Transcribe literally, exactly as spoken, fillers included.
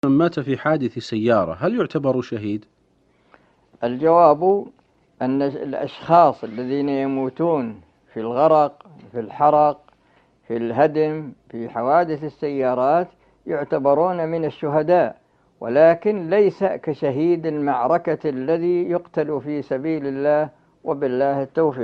من مات في حادث سيارة هل يعتبر شهيد؟ الجواب أن الأشخاص الذين يموتون في الغرق، في الحرق، في الهدم، في حوادث السيارات يعتبرون من الشهداء، ولكن ليس كشهيد المعركة الذي يقتل في سبيل الله، وبالله التوفيق.